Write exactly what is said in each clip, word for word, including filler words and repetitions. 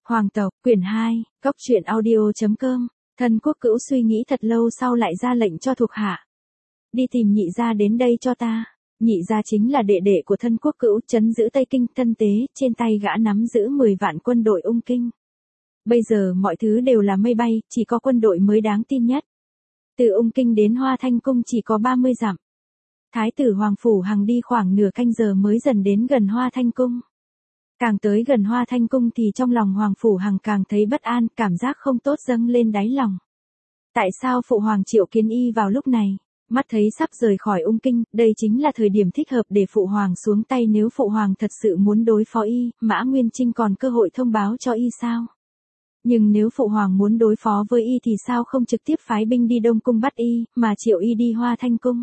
Hoàng tộc, quyển hai, Cốc truyện audio.com, Thân quốc cữu suy nghĩ thật lâu sau lại ra lệnh cho thuộc hạ. Đi tìm nhị gia đến đây cho ta. Nhị gia chính là đệ đệ của thân quốc cữu, trấn giữ Tây Kinh, thân tế, trên tay gã nắm giữ mười vạn quân đội ung kinh. Bây giờ mọi thứ đều là mây bay, chỉ có quân đội mới đáng tin nhất. Từ ung kinh đến Hoa Thanh Cung chỉ có ba mươi dặm. Thái tử Hoàng Phủ Hằng đi khoảng nửa canh giờ mới dần đến gần Hoa Thanh Cung. Càng tới gần Hoa Thanh Cung thì trong lòng Hoàng Phủ Hằng càng thấy bất an, cảm giác không tốt dâng lên đáy lòng. Tại sao Phụ Hoàng triệu kiến y vào lúc này? Mắt thấy sắp rời khỏi ung kinh, đây chính là thời điểm thích hợp để Phụ Hoàng xuống tay. Nếu Phụ Hoàng thật sự muốn đối phó y, Mã Nguyên Trinh còn cơ hội thông báo cho y sao? Nhưng nếu Phụ Hoàng muốn đối phó với y thì sao không trực tiếp phái binh đi Đông Cung bắt y, mà triệu y đi Hoa Thanh Cung?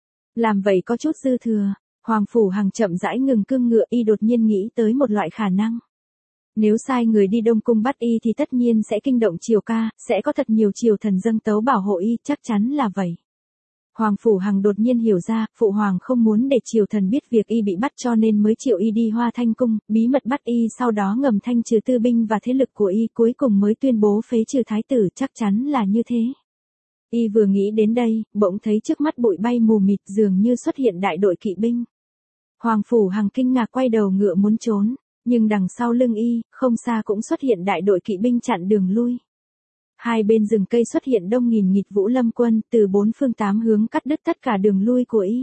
Làm vậy có chút dư thừa. Hoàng Phủ Hằng chậm rãi ngừng cương ngựa, y đột nhiên nghĩ tới một loại khả năng. Nếu sai người đi Đông Cung bắt y thì tất nhiên sẽ kinh động triều ca, sẽ có thật nhiều triều thần dâng tấu bảo hộ y, chắc chắn là vậy. Hoàng Phủ Hằng đột nhiên hiểu ra, Phụ Hoàng không muốn để triều thần biết việc y bị bắt cho nên mới triệu y đi Hoa Thanh Cung, bí mật bắt y, sau đó ngầm thanh trừ tư binh và thế lực của y, cuối cùng mới tuyên bố phế trừ thái tử, chắc chắn là như thế. Y vừa nghĩ đến đây, bỗng thấy trước mắt bụi bay mù mịt, dường như xuất hiện đại đội kỵ binh. Hoàng Phủ Hằng kinh ngạc quay đầu ngựa muốn trốn, nhưng đằng sau lưng y, không xa cũng xuất hiện đại đội kỵ binh chặn đường lui. Hai bên rừng cây xuất hiện đông nghìn nghịt Vũ Lâm quân, từ bốn phương tám hướng cắt đứt tất cả đường lui của y.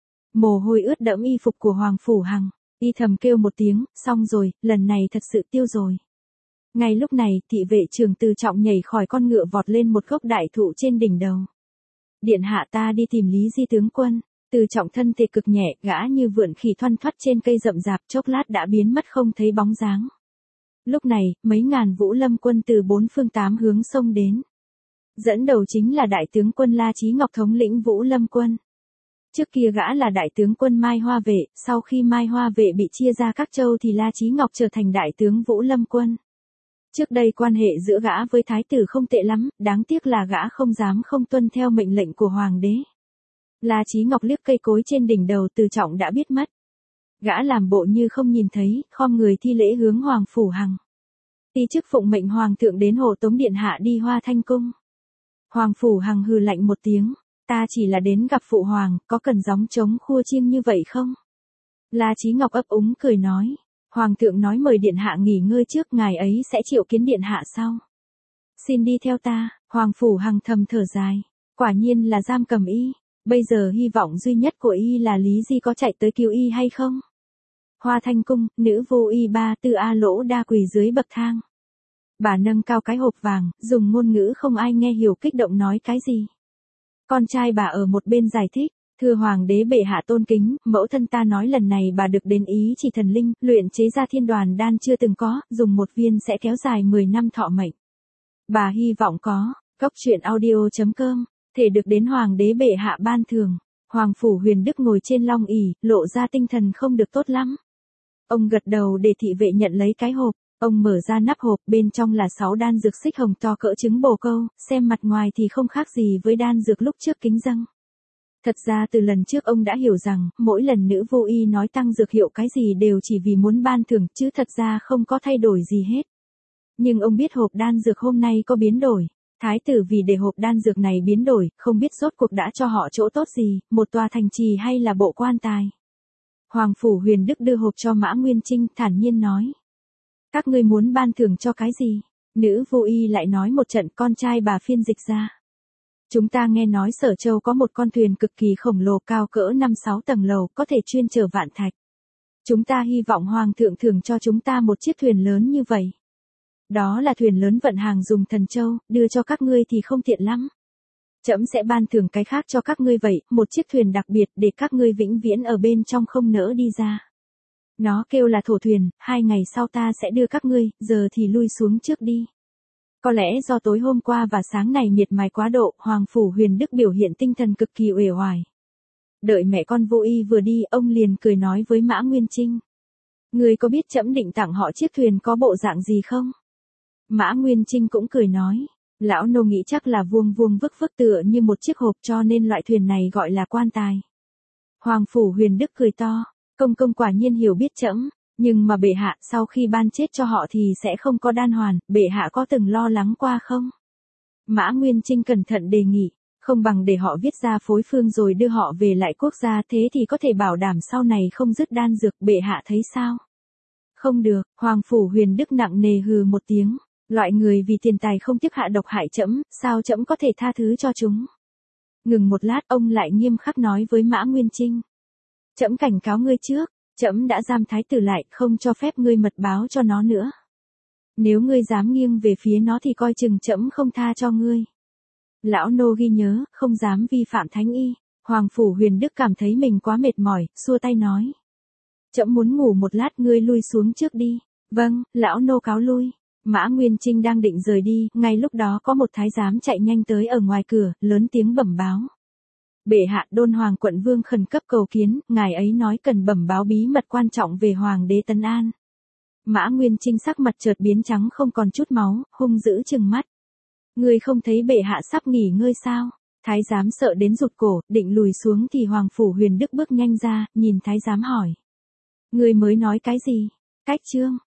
Mồ hôi ướt đẫm y phục của Hoàng Phủ Hằng, y thầm kêu một tiếng, xong rồi, lần này thật sự tiêu rồi. Ngay lúc này, thị vệ trưởng Từ Trọng nhảy khỏi con ngựa vọt lên một gốc đại thụ trên đỉnh đầu. Điện hạ, ta đi tìm Lý Di tướng quân. Từ Trọng thân thể cực nhẹ, gã như vượn khỉ thoăn thoắt trên cây rậm rạp, chốc lát đã biến mất không thấy bóng dáng. Lúc này, mấy ngàn Vũ Lâm quân từ bốn phương tám hướng xông đến. Dẫn đầu chính là đại tướng quân La Chí Ngọc thống lĩnh Vũ Lâm quân. Trước kia gã là đại tướng quân Mai Hoa vệ, sau khi Mai Hoa vệ bị chia ra các châu thì La Chí Ngọc trở thành đại tướng Vũ Lâm quân. Trước đây quan hệ giữa gã với thái tử không tệ lắm, đáng tiếc là gã không dám không tuân theo mệnh lệnh của hoàng đế. La Chí Ngọc liếc cây cối trên đỉnh đầu Từ Trọng đã biết mất. Gã làm bộ như không nhìn thấy, khom người thi lễ hướng Hoàng Phủ Hằng. Ti chức phụng mệnh Hoàng thượng đến hộ tống điện hạ đi Hoa Thanh Cung. Hoàng Phủ Hằng hừ lạnh một tiếng, ta chỉ là đến gặp Phụ Hoàng, có cần gióng trống khua chiêng như vậy không? La Chí Ngọc ấp úng cười nói, Hoàng thượng nói mời điện hạ nghỉ ngơi trước, ngài ấy sẽ triệu kiến điện hạ sau. Xin đi theo ta. Hoàng Phủ Hằng thầm thở dài, quả nhiên là giam cầm y. Bây giờ hy vọng duy nhất của y là Lý Di có chạy tới cứu y hay không? Hoa Thanh Cung, nữ vô y ba tư A Lỗ đa quỳ dưới bậc thang. Bà nâng cao cái hộp vàng, dùng ngôn ngữ không ai nghe hiểu kích động nói cái gì. Con trai bà ở một bên giải thích, thưa Hoàng đế bệ hạ tôn kính, mẫu thân ta nói lần này bà được đến ý chỉ thần linh, luyện chế ra thiên đoàn đan chưa từng có, dùng một viên sẽ kéo dài mười năm thọ mệnh. Bà hy vọng có, Cốc truyện audio.com. Thể được đến Hoàng đế bệ hạ ban thưởng. Hoàng Phủ Huyền Đức ngồi trên long ỷ, lộ ra tinh thần không được tốt lắm. Ông gật đầu để thị vệ nhận lấy cái hộp, ông mở ra nắp hộp, bên trong là sáu đan dược xích hồng to cỡ trứng bồ câu, xem mặt ngoài thì không khác gì với đan dược lúc trước kính dâng. Thật ra từ lần trước ông đã hiểu rằng, mỗi lần nữ vô y nói tăng dược hiệu cái gì đều chỉ vì muốn ban thưởng, chứ thật ra không có thay đổi gì hết. Nhưng ông biết hộp đan dược hôm nay có biến đổi. Thái tử vì để hộp đan dược này biến đổi, không biết rốt cuộc đã cho họ chỗ tốt gì, một tòa thành trì hay là bộ quan tài. Hoàng Phủ Huyền Đức đưa hộp cho Mã Nguyên Trinh, thản nhiên nói. Các ngươi muốn ban thưởng cho cái gì? Nữ vô y lại nói một trận, con trai bà phiên dịch ra. Chúng ta nghe nói Sở Châu có một con thuyền cực kỳ khổng lồ cao cỡ năm sáu tầng lầu, có thể chuyên chở vạn thạch. Chúng ta hy vọng Hoàng thượng thưởng cho chúng ta một chiếc thuyền lớn như vậy. Đó là thuyền lớn vận hàng dùng thần châu, đưa cho các ngươi thì không tiện lắm. Trẫm sẽ ban thưởng cái khác cho các ngươi vậy, một chiếc thuyền đặc biệt để các ngươi vĩnh viễn ở bên trong không nỡ đi ra. Nó kêu là thổ thuyền, hai ngày sau ta sẽ đưa các ngươi, giờ thì lui xuống trước đi. Có lẽ do tối hôm qua và sáng này miệt mài quá độ, Hoàng Phủ Huyền Đức biểu hiện tinh thần cực kỳ uể oải. Đợi mẹ con vô y vừa đi, ông liền cười nói với Mã Nguyên Trinh. Ngươi có biết trẫm định tặng họ chiếc thuyền có bộ dạng gì không? Mã Nguyên Trinh cũng cười nói, lão nô nghĩ chắc là vuông vuông vức vức tựa như một chiếc hộp cho nên loại thuyền này gọi là quan tài. Hoàng Phủ Huyền Đức cười to, công công quả nhiên hiểu biết trẫm, Nhưng mà bệ hạ, sau khi ban chết cho họ thì sẽ không có đan hoàn, bệ hạ có từng lo lắng qua không? Mã Nguyên Trinh cẩn thận đề nghị, không bằng để họ viết ra phối phương rồi đưa họ về lại quốc gia, thế thì có thể bảo đảm sau này không dứt đan dược, bệ hạ thấy sao? Không được, Hoàng Phủ Huyền Đức nặng nề hừ một tiếng, loại người vì tiền tài không tiếc hạ độc hại trẫm, sao trẫm có thể tha thứ cho chúng? Ngừng một lát, ông lại nghiêm khắc nói với Mã Nguyên Trinh. Trẫm cảnh cáo ngươi trước, trẫm đã giam thái tử lại, không cho phép ngươi mật báo cho nó nữa. Nếu ngươi dám nghiêng về phía nó thì coi chừng trẫm không tha cho ngươi. Lão nô ghi nhớ, không dám vi phạm thánh y. Hoàng Phủ Huyền Đức cảm thấy mình quá mệt mỏi, xua tay nói. Trẫm muốn ngủ một lát, ngươi lui xuống trước đi. Vâng, lão nô cáo lui. Mã Nguyên Trinh đang định rời đi, ngay lúc đó có một thái giám chạy nhanh tới ở ngoài cửa, lớn tiếng bẩm báo. Bệ hạ, Đôn Hoàng quận vương khẩn cấp cầu kiến, ngài ấy nói cần bẩm báo bí mật quan trọng về Hoàng đế Tấn An. Mã Nguyên Trinh sắc mặt chợt biến trắng không còn chút máu, hung dữ trừng mắt. Ngươi không thấy bệ hạ sắp nghỉ ngơi sao? Thái giám sợ đến rụt cổ, định lùi xuống thì Hoàng Phủ Huyền Đức bước nhanh ra, nhìn thái giám hỏi. Ngươi mới nói cái gì? Cách chương.